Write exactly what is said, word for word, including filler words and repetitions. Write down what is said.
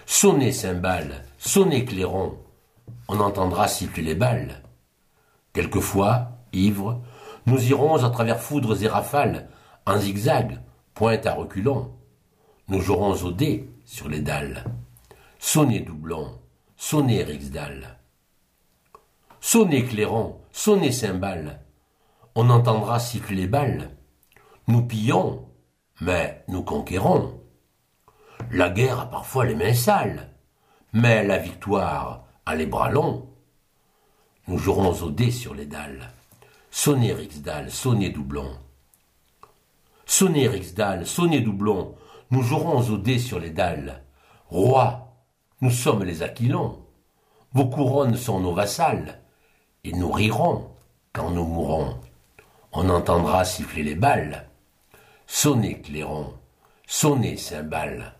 Sonnez cymbales, sonnez clairons, on entendra siffler les balles. Quelquefois, ivres, nous irons à travers foudres et rafales, en zigzag, pointe à reculons. Nous jouerons au dé sur les dalles. Sonnez doublons, sonnez rixdales. Sonnez clairons, sonnez cymbales, on entendra siffler les balles. Nous pillons, mais nous conquérons. La guerre a parfois les mains sales, mais la victoire a les bras longs. Nous jouerons au dé sur les dalles. Sonnez rixdales, sonnez doublons. Sonnez rixdales, sonnez doublons, nous jouerons au dé sur les dalles. Rois, nous sommes les Aquilons, vos couronnes sont nos vassales, et nous rirons quand nous mourrons. On entendra siffler les balles. Sonnez clairons, sonnez cymbales.